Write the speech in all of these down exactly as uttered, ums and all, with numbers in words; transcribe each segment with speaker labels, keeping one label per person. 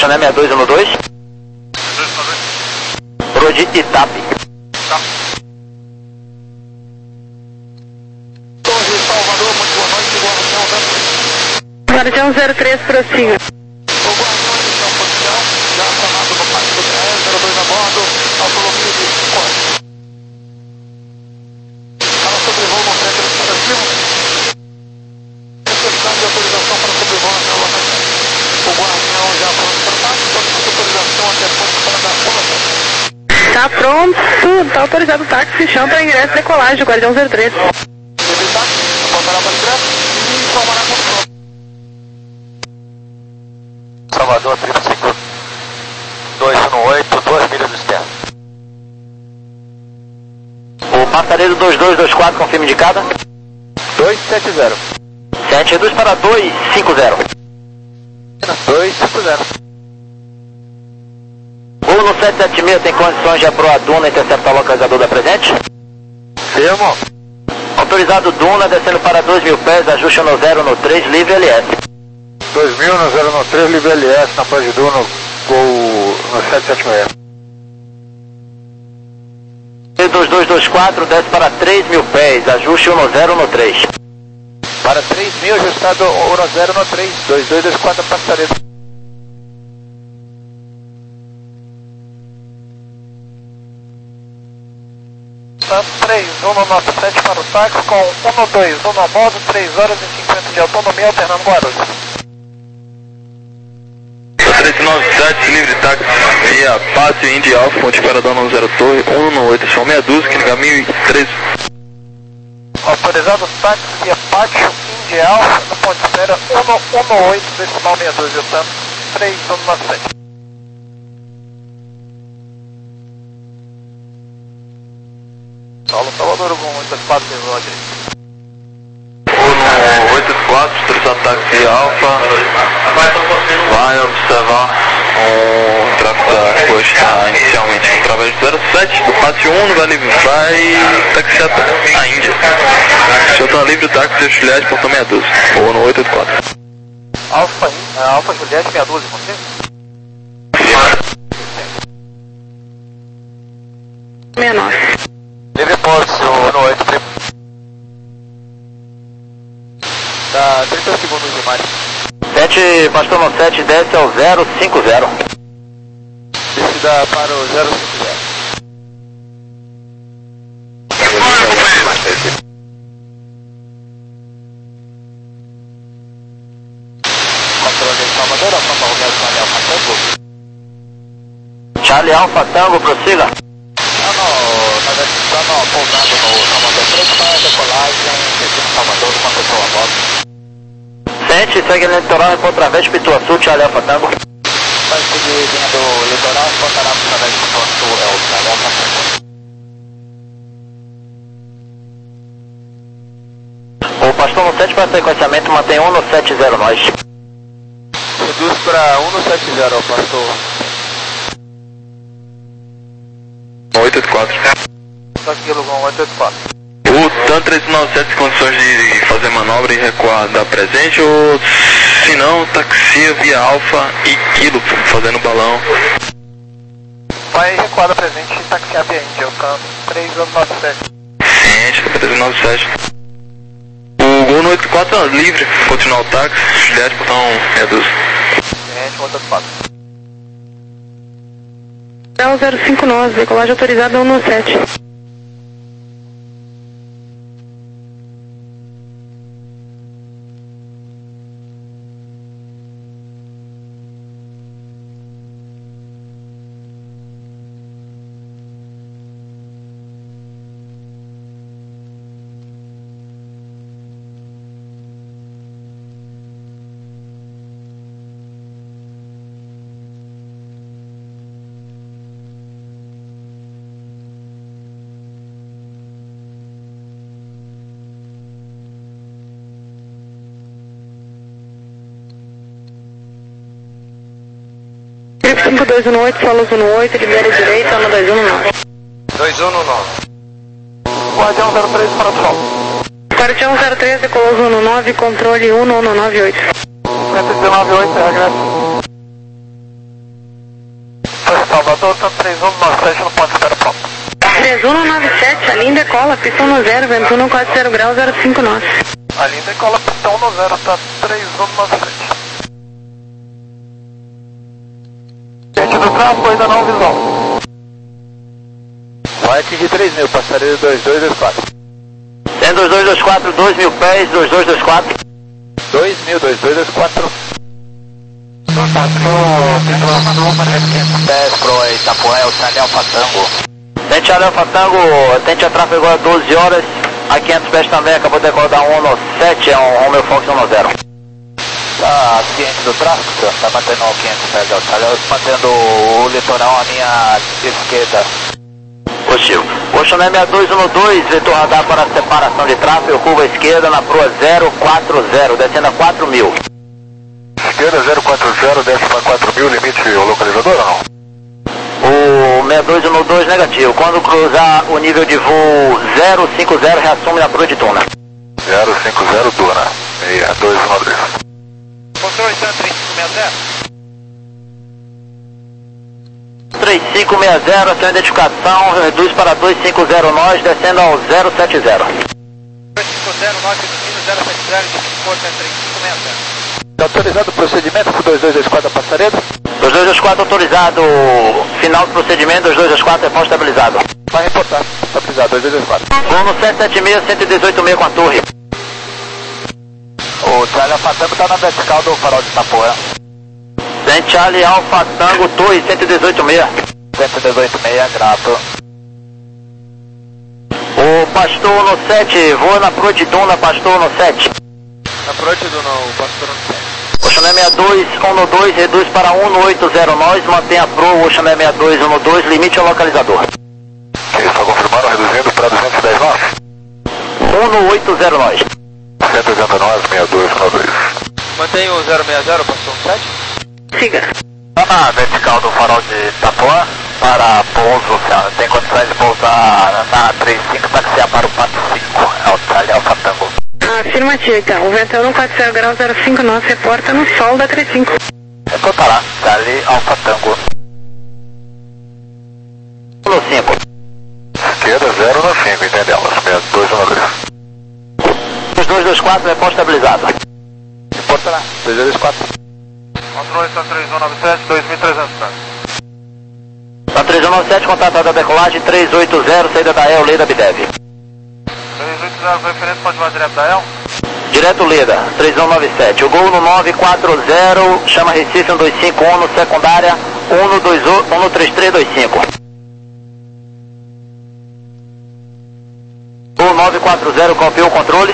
Speaker 1: Chanel sessenta e dois um dois. Rua de Itap.
Speaker 2: Tá. Torre Salvador, muito boa noite, Guardião.
Speaker 3: Guardião zero três, prossiga.
Speaker 2: O Guardião de São Posição, já acionado no parque do B R, zero dois a bordo, autonomia de corte. Para sobrevoo no centro operativo. Necessidade de autorização para sobrevoo na sua localização. O Guardião já pronto para táxi, solicita autorização até ponto para dar conta.
Speaker 3: Tá pronto, tá autorizado o táxi, chão para ingresso e decolagem, Guardião zero três.
Speaker 2: Teve táxi, apontará para ingresso e informará a condução.
Speaker 1: Salvador, trinta e cinco, dois um oito, duas milhas do externo. O passageiro dois dois dois quatro, confirme de cada.
Speaker 2: dois sete zero.
Speaker 1: sete dois para dois cinco zero.
Speaker 2: dois cinco zero.
Speaker 1: O no sete sete seis tem condições de aproar Duna e interceptar o localizador da presente?
Speaker 2: Firmo.
Speaker 1: Autorizado Duna, descendo para dois mil pés, ajuste no zero no três, livre L S.
Speaker 2: dois mil no zero no três, livre L S, na Paz de Duna, gol no sete sete seis.
Speaker 1: E dois dois dois quatro, desce para três mil pés, ajuste no zero no três.
Speaker 2: Para três mil, ajustado um no zero no três, dois dois dois quatro, passareira. três um no nove sete para o táxi com um no dois, um no modo, três horas e cinquenta de autonomia, alternando Guarulhos.
Speaker 4: três nove sete, livre táxi, via Pátio Indy Alfa, Ponte Paradão no zero Torre, um no oito, são meia dúzia, que no caminho três.
Speaker 2: Autorizado táxi via Pátio Indy Alfa, no Ponte Espera, um no um no oito, decimal meia dúzia, tanto, três um no nove sete. Paulo Salvador, algum oito quatro, levou a direita.
Speaker 4: um no oito quatro, autorizado táxi Alfa, vai observar o tráfego da costa inicialmente através do zero sete, do Pátio um, vai, vai taxiar a Índia. Se eu estou livre, o táxi Juliette, portão meia dúzia, ou no oito quatro.
Speaker 2: Alfa, Alfa Juliette, meia dúzia, você?
Speaker 3: sessenta e nove.
Speaker 1: Livre Pontes, no oito.
Speaker 2: Dá trinta segundos de mais.
Speaker 1: sete, pastor no sete, desce ao zero cinco zero.
Speaker 2: Descida para o zero cinco zero. Controle de Salvador, Alfa Romeo, Charlie Alfa Tango.
Speaker 1: Charlie Alfa Tango, prossiga.
Speaker 2: Tá no, tá no, pousando no Salvador três para decolagem, destino Salvador, uma pessoa a bordo.
Speaker 1: sete, segue no litoral, encontra através de Pituaçu, Charlie Alfa Tango.
Speaker 2: Vai seguir linha do litoral, encontrará através de Pituaçu, é o Charlie Alfa Tango.
Speaker 1: O pastor no sete para sequenciamento, mantém um no sete zero nós.
Speaker 2: Reduz para um no sete zero, pastor.
Speaker 4: oito oito quatro.
Speaker 2: Tranquilo, com oito oito quatro.
Speaker 4: O TAN três nove sete tem condições de fazer manobra e recuar da presente, ou se não, taxia via Alfa e Kilo, fazendo balão.
Speaker 2: Vai recuar da presente e taxiar via Índia, o TAN três nove sete.
Speaker 4: Ciente, três nove sete. O Gol no oito quatro é livre, continuar o táxi, Juliette, botão meia dúzia.
Speaker 2: Ciente, oito oito quatro.
Speaker 3: zero cinco nove, decolagem autorizada um no sete. cinco dois um oito, solos um oito, libera direita, um dois um nove.
Speaker 2: dois um nove. Guardião zero três para o sol.
Speaker 3: Guardião zero três, decolou um nove, controle um no nove oito.
Speaker 2: cento e dezenove oito, regresso. pista três um nove sete no ponto espera pronto.
Speaker 3: três um nove sete, a linha decola, pista um zero, vento um quatro zero graus, zero cinco nove.
Speaker 2: A linha decola, pista um zero, tá três um nove sete. Gente do tráfego ainda não visual.
Speaker 1: Vai atingir três mil, passaria dois dois dois quatro.
Speaker 2: Tem dois dois dois quatro, dois mil pés, dois dois dois quatro.
Speaker 1: dois mil, dois dois dois quatro.
Speaker 2: dez pro Itapuã, o Charlie Alfa Tango. Tente Alfa Tango, tente a tráfego agora doze horas, a quinhentos pés também, acabou de decolar um no sete, é um Romeo Fox um zero.
Speaker 1: Tá ciente do tráfego, senhor? Tá mantendo quinhentos pés de altura, mantendo o litoral à minha esquerda.
Speaker 2: Positivo. Oceané sessenta e dois um dois, vetor radar para separação de tráfego, curva esquerda na proa zero quatro zero, descendo a quatro mil.
Speaker 1: Esquerda zero quatro zero, desce para quatro mil, limite o localizador ou não?
Speaker 2: O sessenta e dois um dois negativo, quando cruzar o nível de voo zero cinco zero, reassume na proa de Tuna.
Speaker 1: zero cinco zero, Tuna, sessenta e dois um dois.
Speaker 2: Controle três cinco seis zero. três cinco seis zero, a sua identificação, reduz para dois cinco zero nós, descendo ao zero sete zero. dois cinco zero nós, reduzindo zero sete zero, de três cinco seis zero.
Speaker 1: Está autorizado o procedimento para o dois dois dois quatro da Passaredo?
Speaker 2: dois dois dois quatro autorizado, final do procedimento, dois dois dois quatro é ponto estabilizado.
Speaker 1: Vai reportar, estabilizado, dois dois dois quatro.
Speaker 2: Vamos no sete sete seis, cento e dezoito seis com a torre.
Speaker 1: O Charlie Alfa Tango está na vertical do farol de Itapuã.
Speaker 2: Tem Charlie Alfa Tango, torre cento e dezoito seis.
Speaker 1: cento e dezoito seis, grato.
Speaker 2: O Pastor no sete, voa na proa de Tuna, Pastor no sete.
Speaker 1: Na proa de Tuna, o Pastor no sete.
Speaker 2: Oceané sessenta e dois um dois, reduz para um oito zero nós, mantém a proa, Oceané sessenta e dois um dois, limite ao localizador.
Speaker 1: Ok, só confirmando, reduzindo para duzentos e dez nós.
Speaker 2: um oito zero nós.
Speaker 1: cento e oitenta nós, sessenta e dois um dois.
Speaker 2: Mantém o zero seis zero, Pastor sete.
Speaker 3: Siga.
Speaker 1: Está na vertical do farol de Itapuã para pouso, senhora. Tem condições de pousar na trinta e cinco, taxiar para o quatro cinco, é o Charlie Alfa Tango.
Speaker 3: Afirmativo, então. O vento é um quatro zero graus, zero cinco nove, reporta no sol da trinta e cinco.
Speaker 1: Reportará, Charlie Alfa Tango.
Speaker 2: No cinco.
Speaker 1: Esquerda zero no cinco, entendemos, sessenta e dois um dois.
Speaker 2: dois dois dois quatro, é ponto estabilizado.
Speaker 1: Reportará, dois dois dois quatro.
Speaker 2: Controle está três um nove sete, dois mil e trezentos pés. Está três um nove sete, contato da decolagem, três oito zero, saída da E L, Leda Bidev. três oito zero, referente, pode voar direto da E L? Direto Leda, três um nove sete. O gol no nove quatro zero, chama Recife um dois cinco um, secundária um três três dois cinco. Gol nove quatro zero, copiou o controle.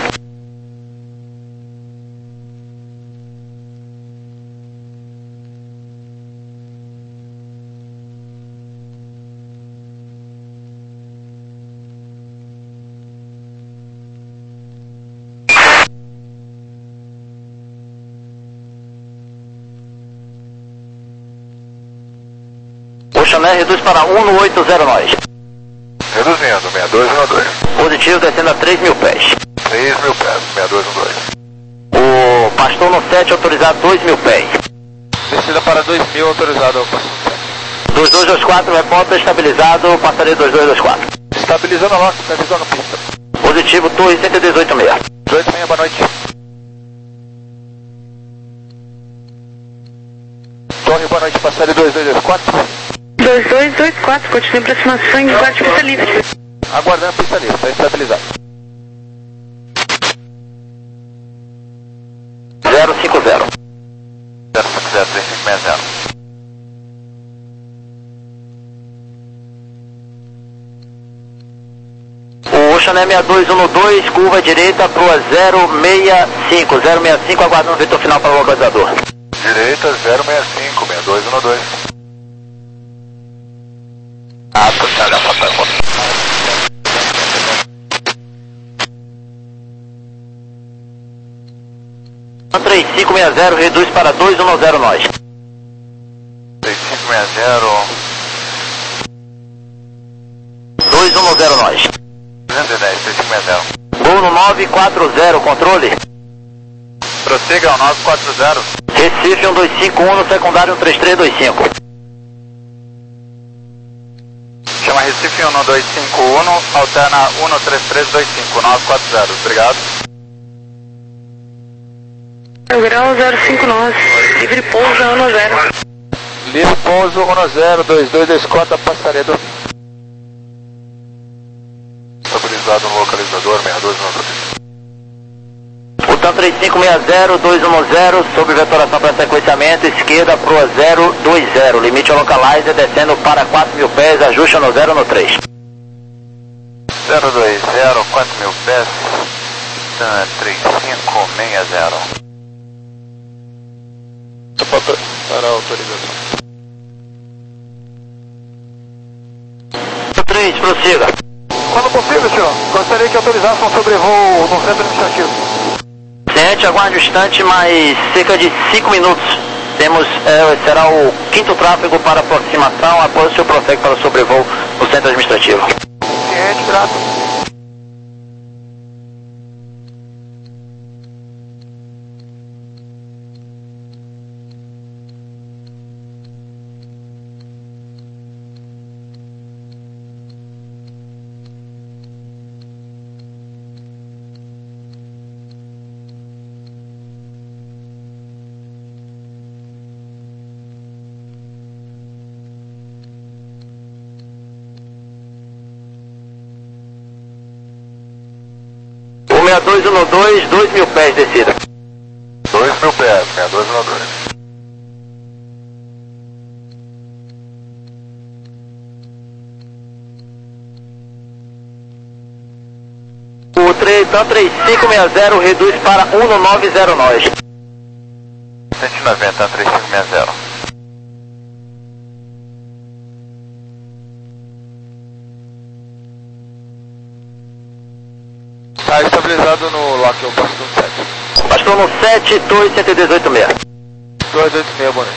Speaker 2: Oceané reduz para um oito zero nós.
Speaker 1: Reduzindo, sessenta e dois um dois.
Speaker 2: Positivo descendo a três mil pés.
Speaker 1: três mil pés, sessenta e dois um dois.
Speaker 2: O Pastor no sete autorizado dois mil pés.
Speaker 1: Descida para dois mil, autorizado ao Pastor no sete.
Speaker 2: dois dois dois quatro, repórter estabilizado, passaria dois dois dois quatro.
Speaker 1: Estabilizando a nossa, estabilizando a pista.
Speaker 2: Positivo, torre cento e dezoito seis.
Speaker 1: dezoito e meia, boa noite. Torre, boa noite, passaria dois dois dois quatro.
Speaker 3: dois dois dois quatro, continua em aproximação e guarde pista livre.
Speaker 1: Aguardando a pista livre, está estabilizado.
Speaker 2: zero cinco zero.
Speaker 1: zero cinco zero, três cinco seis zero.
Speaker 2: O Oceané sessenta e dois um dois, curva direita, proa zero seis cinco. zero seis cinco, aguardando o vetor final para o localizador.
Speaker 1: Direita zero seis cinco, sessenta e dois um dois.
Speaker 2: Ah, puxa, olha a foto. três cinco seis zero, reduz para dois um zero nós.
Speaker 1: três cinco seis zero.
Speaker 2: dois um zero nós.
Speaker 1: duzentos e dez, três cinco seis zero.
Speaker 2: Gol no nove quatro zero, controle.
Speaker 1: Prossiga ao nove quatro zero.
Speaker 2: Recife um dois cinco um, no secundário um três três dois cinco.
Speaker 1: Recife um dois cinco um, alterna um três três dois cinco, nove quatro zero, obrigado.
Speaker 3: Grau zero cinco nove, livre pouso um zero.
Speaker 1: Livre pouso um zero, dois dois dois quatro, Passaredo. Estabilizado no localizador, sessenta e dois noventa.
Speaker 2: Butão três cinco seis zero, dois um zero, sob vetoração para sequenciamento, esquerda proa zero dois zero, limite ao localizer, descendo para quatro mil pés, ajusta no zero no três.
Speaker 1: zero dois zero, quatro mil pés, três cinco seis zero. Para a autorização.
Speaker 2: três, prossiga.
Speaker 1: Quando possível, senhor, gostaria que autorizasse um sobrevoo no centro administrativo.
Speaker 2: Ciente, aguarde um instante, mais cerca de cinco minutos. Temos, é, será o quinto tráfego para aproximação, após o seu prossegue para o sobrevoo no centro administrativo.
Speaker 1: Ciente, grato.
Speaker 2: seis dois um dois, dois mil pés descida.
Speaker 1: dois mil pés, sessenta e dois um dois.
Speaker 2: O três cinco seis zero reduz para um nove zero nós.
Speaker 1: cento e noventa, três cinco seis zero. Está estabilizado no lock, eu passo no sete.
Speaker 2: Passou no sete dois um oito seis.
Speaker 1: dois oito seis, bonito.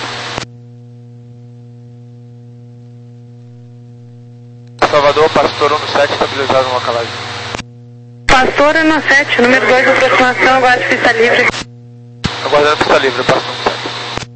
Speaker 1: Salvador, Pastor no sete, estabilizado no localizer.
Speaker 3: Pastor no sete, número dois, aproximação, aguarde pista livre.
Speaker 1: Aguardando pista livre, passo no sete.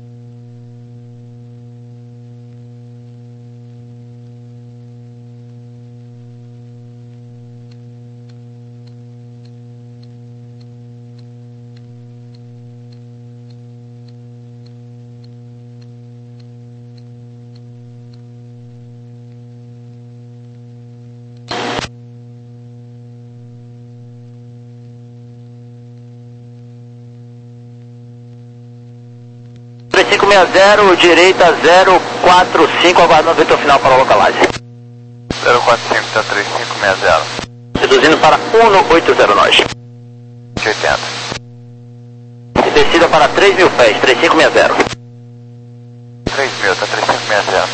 Speaker 2: três cinco seis zero, direita zero quatro cinco, aguardando o vetor final para o localizer.
Speaker 1: zero quatro cinco, tá três cinco seis zero.
Speaker 2: Reduzindo para um oito zero nós.
Speaker 1: oitenta.
Speaker 2: E descida para três mil pés, três cinco seis zero.
Speaker 1: três mil, tá três cinco seis zero.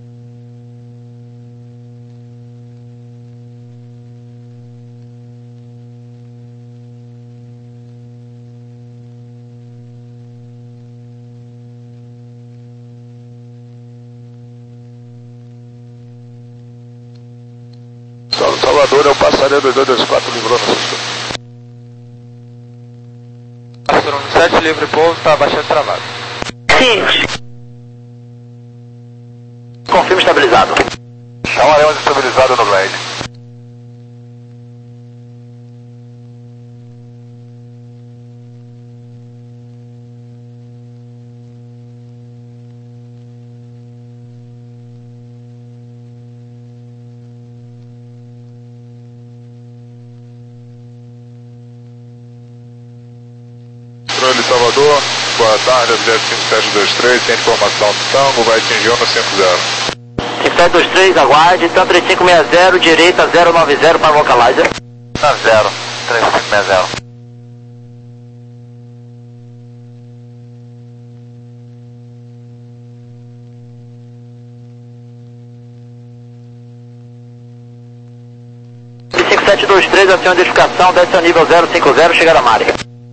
Speaker 1: Salvador é o passarinho dois dois dois quatro, livrou no sistema. Pastor no sete, livre pouso, está bastante travado.
Speaker 3: Ciente.
Speaker 2: Confirma estabilizado.
Speaker 1: Chamaremos estabilizado no glide. Controle Salvador, boa tarde, objeto cinco sete dois três, sem informação do tango, vai atingir no cinco zero.
Speaker 2: cinco sete dois três, aguarde, então três cinco seis zero, direita zero nove zero para o localizer.
Speaker 1: nove zero, três cinco seis zero.
Speaker 2: cinco sete dois três, aciona a identificação, desce ao nível zero cinco zero, chegada a Mária.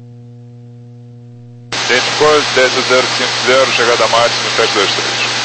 Speaker 1: Gente, coisa, desce zero cinco zero, chegada a Mária, cinco sete dois três.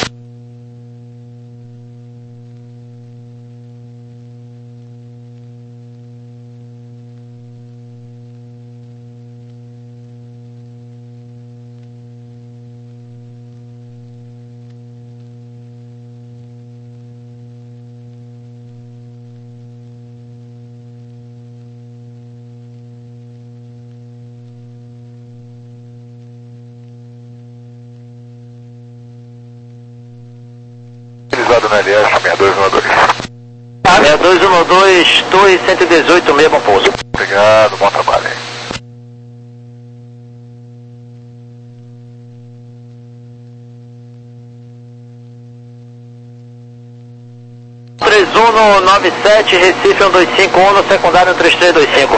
Speaker 1: autorizado no L S, seis dois um dois.
Speaker 2: seis dois um dois, Torre cento e dezoito, meio, bom pouso.
Speaker 1: Obrigado, bom trabalho aí.
Speaker 2: três um nove sete, Recife um dois cinco um, no secundário três três dois cinco.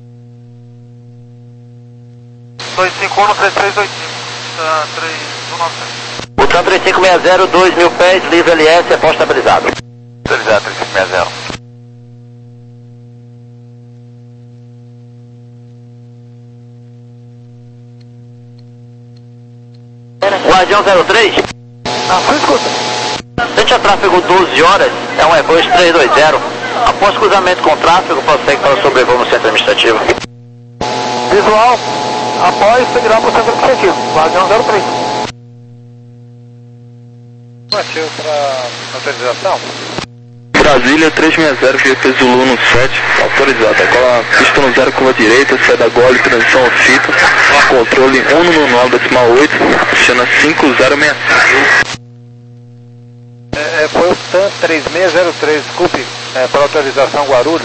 Speaker 1: dois cinco um no três três dois cinco, uh, três um nove sete.
Speaker 2: O TAM três cinco seis zero, dois mil pés, livre L S, é pós estabilizado.
Speaker 1: Estabilizado, três cinco seis zero.
Speaker 2: Guardião zero três.
Speaker 1: Ah, foi escuta.
Speaker 2: Frente a tráfego doze horas, é um Airbus três dois zero. Após cruzamento com tráfego, prossegue para o sobrevoo no centro administrativo.
Speaker 1: Visual, após seguirá para o centro administrativo. Guardião zero três. Ativo para autorização.
Speaker 4: Brasília três seis zero, G P Zulu no sete, autorizado. Decola pista no zero, curva direita, sai da gole, transição ao fito, controle um no nove, decimal oito, chama cinco zero seis cinco.
Speaker 1: É, foi o TAM três seis zero três, desculpe, é, para autorização Guarulhos.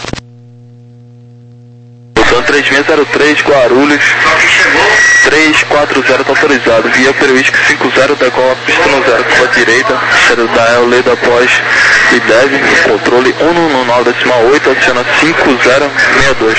Speaker 4: O TAM três seis zero três, Guarulhos, três quatro zero, está autorizado. Via Peruísca cinco zero, decola pista no zero, curva direita, cheiro da El, lei da pós e deve, controle um no nove, decimal oito, adiciona cinco zero seis dois.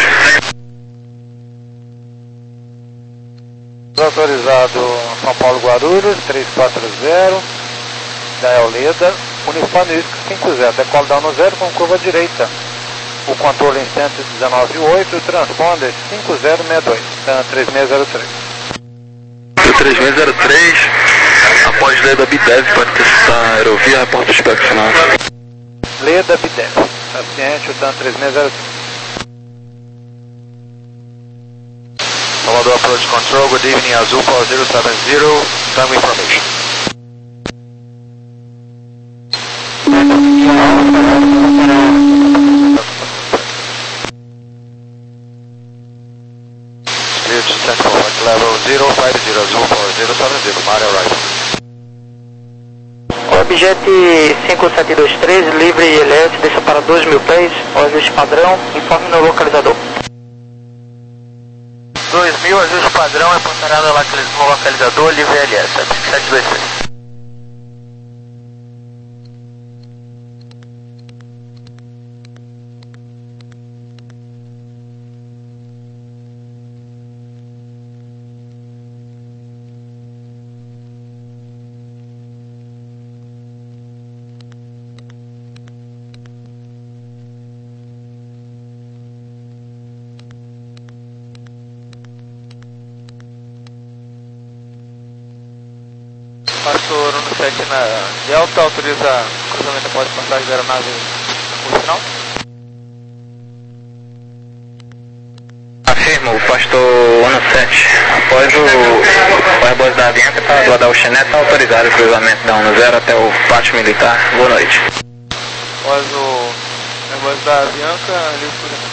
Speaker 1: Autorizado São Paulo Guarulhos, três quatro zero. Da Eoleda, uniforme risco cinco zero, decola down no zero com curva direita. O controle em cento e dezenove ponto oito, o transponder cinco zero seis dois, três seis zero três.
Speaker 4: O três seis zero três, após lei da BIDEV, pode testar aerovia, reporta inspecionado.
Speaker 1: Lei da BIDEV, paciente, o TAM três seis zero três. Salvador Approach Control, good evening, Azul Power zero sete zero, time information. Clear to send forward level zero five zero, Azul Power zero sete zero, Maria Arrival.
Speaker 2: Objet cinco sete dois três, livre L S, deixa para dois mil pés, ajuste padrão, informe no localizador.
Speaker 1: dois mil, ajuste padrão, é ponderado no localizador, livre L S, sete dois três. Pastor no sete na Delta, autoriza cruzamento após passagem da aeronave no final?
Speaker 2: Afirmo, o pastor Ano sete, após o, o Airbus da Avianca para do Adal Chenet, está autorizado o cruzamento da um zero até o pátio militar. Boa noite.
Speaker 1: Após o Airbus da Avianca, livre cruzamento.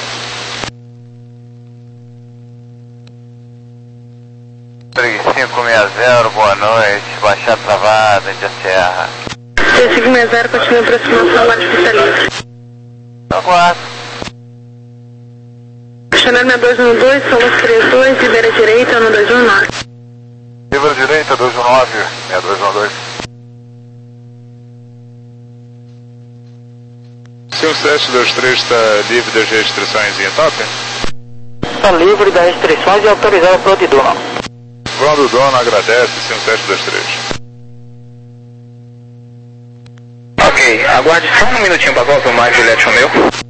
Speaker 1: três cinco seis zero, boa noite, baixada travada de Serra.
Speaker 3: três cinco seis zero, continua aproximação, guarda pista livre.
Speaker 1: Aguardo.
Speaker 3: Chanel seis dois um dois, Solos três dois, Ribeira Direita, um dois um nove.
Speaker 1: Ribeira Direita, dois um nove, seis dois um dois.
Speaker 5: Se o sete dois três está livre das restrições em etapa?
Speaker 2: Está livre das restrições e autorizado para o de dono.
Speaker 5: Quando o dono agradece, sim, o sete dois três.
Speaker 2: Ok, aguarde só um minutinho para colocar o Mike Juliette Romeu.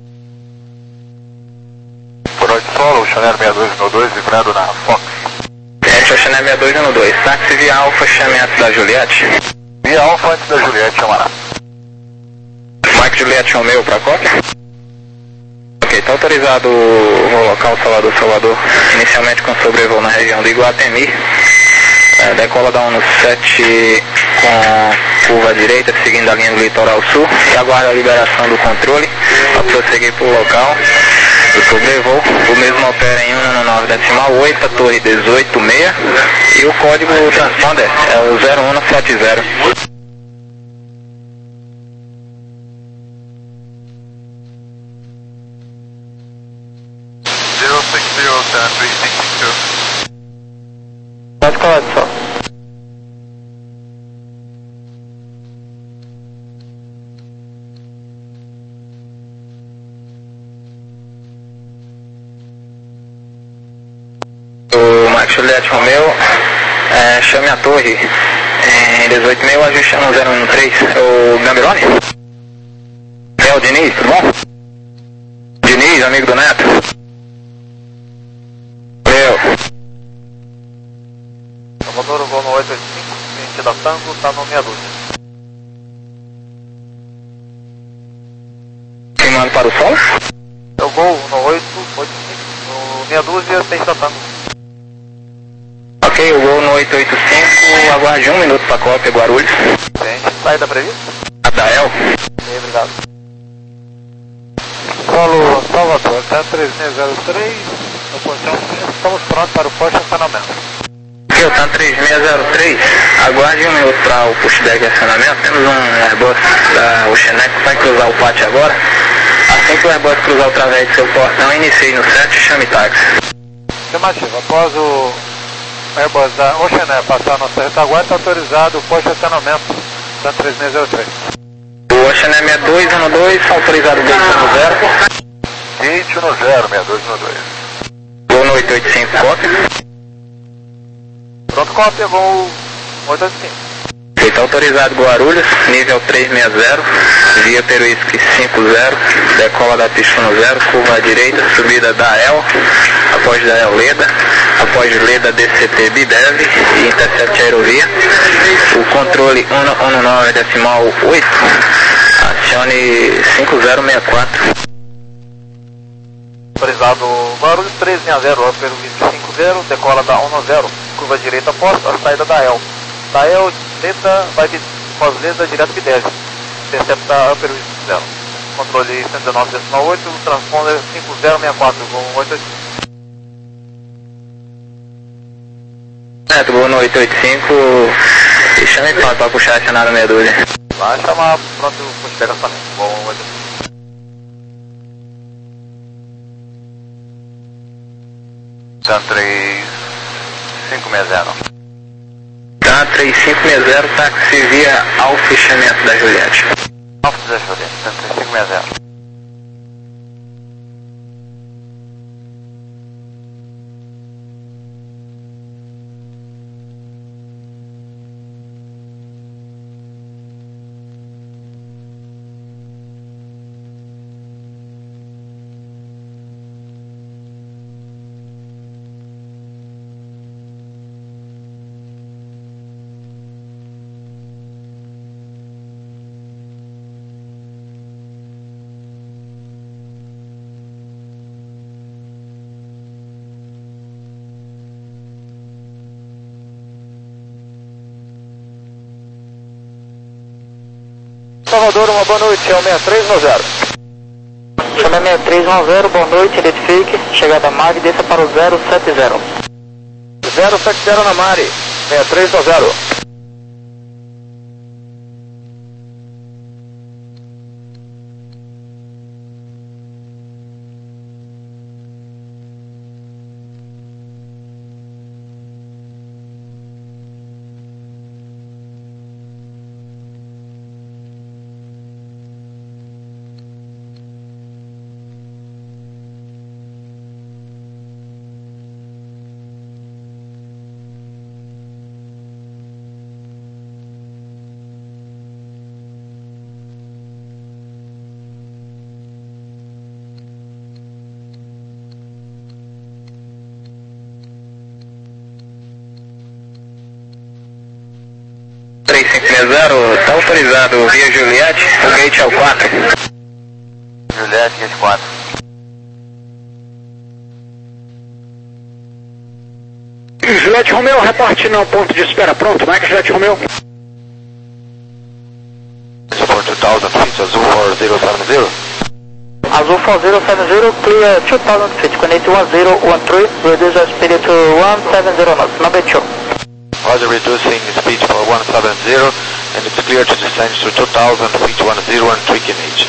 Speaker 1: Por noite solo, Chanel seis dois um dois, vibrando na Fox.
Speaker 2: Esse é o Chanel seis dois um dois, táxi via Alfa, chame antes da Juliette.
Speaker 1: Via Alfa antes da Juliette, chamará.
Speaker 2: Mike Juliette Romeu para cópia. Ok, está autorizado o local Salvador, Salvador, inicialmente com sobrevoo na região do Iguatemi. É, decola da um no sete com curva direita, seguindo a linha do litoral sul, e aguarda a liberação do controle para prosseguir para o local do sobrevoo. O mesmo opera em um no nove decimal oito, a torre dezoito seis, e o código transponder é o zero um sete zero. Só, só. O Max Juliette Romeu, é, chame a torre em dezoito e meio, ajustando zero um três. É o Gambirone? É o Diniz, tudo bom? Diniz, amigo do Neto. Eu.
Speaker 1: Comodoro, voo no oito oito cinco, cliente da Tango, tá no meia dúzia.
Speaker 2: Quem manda para o solo?
Speaker 1: Eu vou no oito oito cinco, no meia dúzia, seis da Tango.
Speaker 2: Ok, eu vou no oito oito cinco, aguarde um minuto para cópia, Guarulhos.
Speaker 1: Cliente, saída prevista?
Speaker 2: Adael.
Speaker 1: Sim, obrigado. Solo Salvador, T A três seis zero três, no posição, estamos prontos para o pós-estacionamento.
Speaker 2: Aqui, o T A três seis zero três, aguarde um minuto para o pushback de acionamento. Temos um Airbus da Oceanex que vai cruzar o pátio agora. Assim que o Airbus cruzar o través do seu portão, inicie no set e chame táxi.
Speaker 1: Afirmativo, após o Airbus da Oceanex passar a nossa retaguarda, está autorizado o pós-estacionamento, T A três seis zero três.
Speaker 2: O Oceanex sessenta e dois um dois, autorizado gate no zero.
Speaker 1: Gate no zero, sessenta e dois um dois.
Speaker 2: Vou no oito oito cinco, cópia.
Speaker 1: Pronto, cópia, voo oito oito cinco.
Speaker 2: Feito autorizado Guarulhos, nível trezentos e sessenta, via Peruísque cinquenta, decola da pista no zero, curva à direita, subida da E L, após da E L Leda, após Leda D C T Bidev e intercept aerovia. O controle cento e nove decimal oito, acione cinco zero seis quatro.
Speaker 1: Autorizado Guarulhos três seis zero, Peruísque cinquenta, decola da cento e nove, curva à direita após a saída da E L. Da E L, Leda, vai pós-Leda, direto Bidev. Intercepta Upper Wing zero. Controle cento e dezenove decimal oito, transponder cinco zero seis quatro com oito oito cinco.
Speaker 2: Neto, vou no oito oito cinco e chame pronto para puxar a na meia dúzia.
Speaker 1: Vai chamar pronto o pushback também. Bom, oito oito cinco.
Speaker 4: T A três cinco seis zero.
Speaker 2: T A três cinco seis zero, táxi via ao fechamento da Juliette.
Speaker 4: Alfa da Juliette, T A três cinco seis zero.
Speaker 1: Salvador, uma boa noite, é o sessenta e três um zero.
Speaker 2: Chama sessenta e três um zero, boa noite, identifique, chegada Mag, desça para o zero sete zero.
Speaker 1: zero sete zero na Mari, sessenta e três um zero.
Speaker 2: três cinco seis zero, está autorizado via Juliette, o gate é o quatro.
Speaker 4: Juliette, gate quatro.
Speaker 6: Juliette Romeu, reporte no ponto de espera pronto, Mike Juliette Romeu.
Speaker 4: For two thousand feet, Azul four zero seven zero.
Speaker 2: Azul four zero seven zero, clear two thousand feet, connect one zero one three, reduce our speed to one seven zero knots, number two.
Speaker 4: Roger, reducing speed for one seven zero, and it's clear to descend to two thousand feet, one zero and three K M H.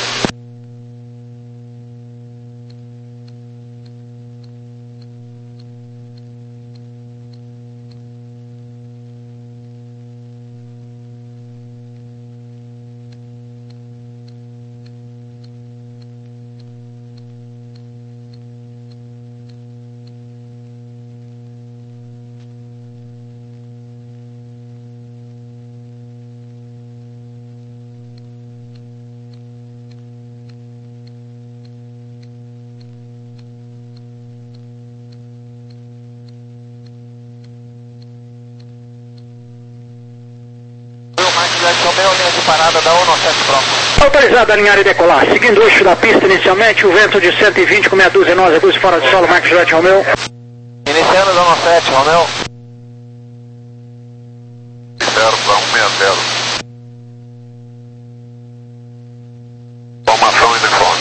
Speaker 2: Juliette Romeo, linha de parada da um nove sete pronto.
Speaker 6: Autorizado a alinhar e decolar. Seguindo o eixo da pista inicialmente, o vento de cento e vinte com meia dúzia, nós é luz fora de solo, Mike Juliette Romeo.
Speaker 2: Iniciando da um nove sete, Romeo.
Speaker 5: zero para um seis zero. Formação uniforme.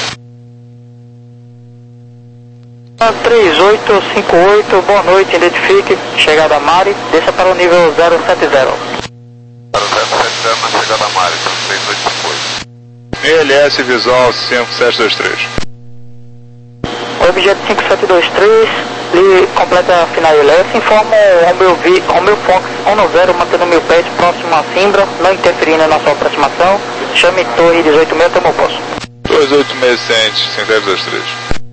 Speaker 2: três oito cinco oito, boa noite, identifique, chegada a Mari, desça para o nível zero sete zero.
Speaker 5: Para o zero sete zero na chegada a Mari, então três oito cinco oito. L S visual cinco sete dois três.
Speaker 2: Objeto cinco sete dois três, ele completa a final L S, informa o Romeo, v, Romeo Fox um nove zero, mantendo mil pés próximo à Simbra, não interferindo na sua aproximação, chame Torre dezoito seis, tomou posto.
Speaker 5: dois oito seis cento, cinco sete dois três.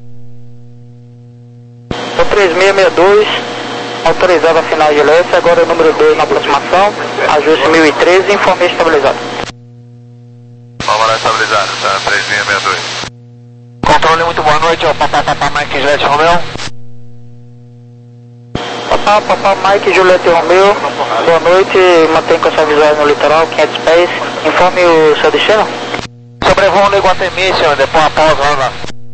Speaker 2: O três seis seis dois, autorizado a final de L S, agora o número dois na aproximação, ajuste mil e treze, informe estabilizado.
Speaker 5: Vamos estabilizado, tá? três seis seis dois.
Speaker 2: Controle, muito boa noite, ó, papá, papá, Mike, Juliette Romeo. Papá, papá, Mike, Juliette Romeo, boa noite, mantém com essa visual no litoral, quinhentos pés, informe o seu destino. Sobrevoo no Iguatemi, senhor, depois a pausa lá.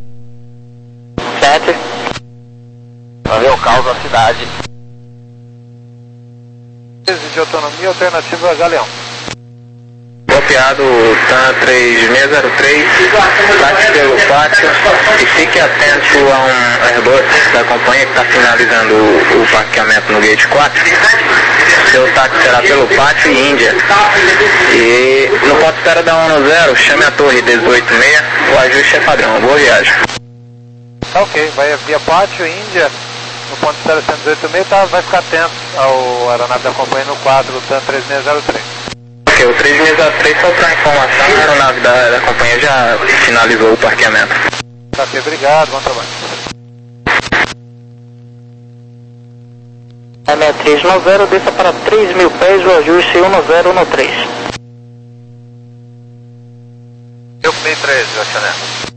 Speaker 2: Sete. Pra ver o caos da cidade.
Speaker 1: De autonomia alternativa Galeão.
Speaker 4: Copiado TAM três seis zero três, bate pelo pátio e fique atento a um Airbus da companhia que está finalizando o, o parqueamento no gate quatro. Seu táxi será pelo pátio e Índia. E no ponto espera da um zero, chame a torre dezoito seis, o ajuste é padrão. Boa viagem.
Speaker 1: Tá ok, vai via pátio, Índia, no ponto zero cento e dezoito seis, tá, vai ficar atento ao aeronave da companhia no quatro, o TAM três seis zero três.
Speaker 4: Ok, o três seis zero três, só para informação, a aeronave da, da companhia já finalizou o parqueamento.
Speaker 1: Tá ok, obrigado, bom trabalho.
Speaker 2: É seis três nove zero, desça para três mil pés, o ajuste um zero um três.
Speaker 1: Eu fui três, Jachané.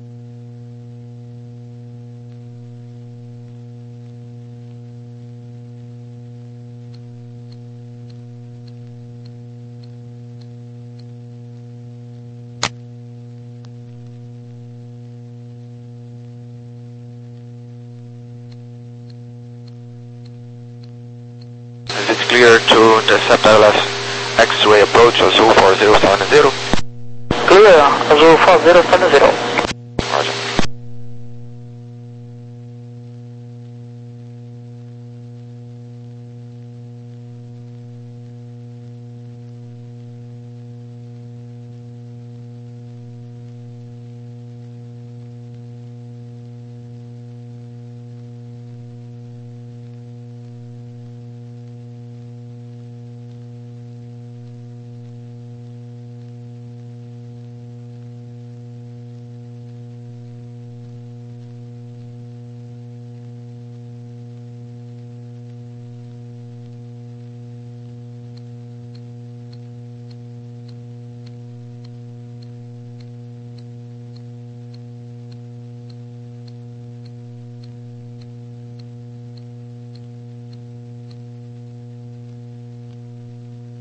Speaker 4: It's clear to intercept L S X-ray approach Azul four zero seven zero.
Speaker 2: Clear, Azul four zero seven zero.
Speaker 4: Roger.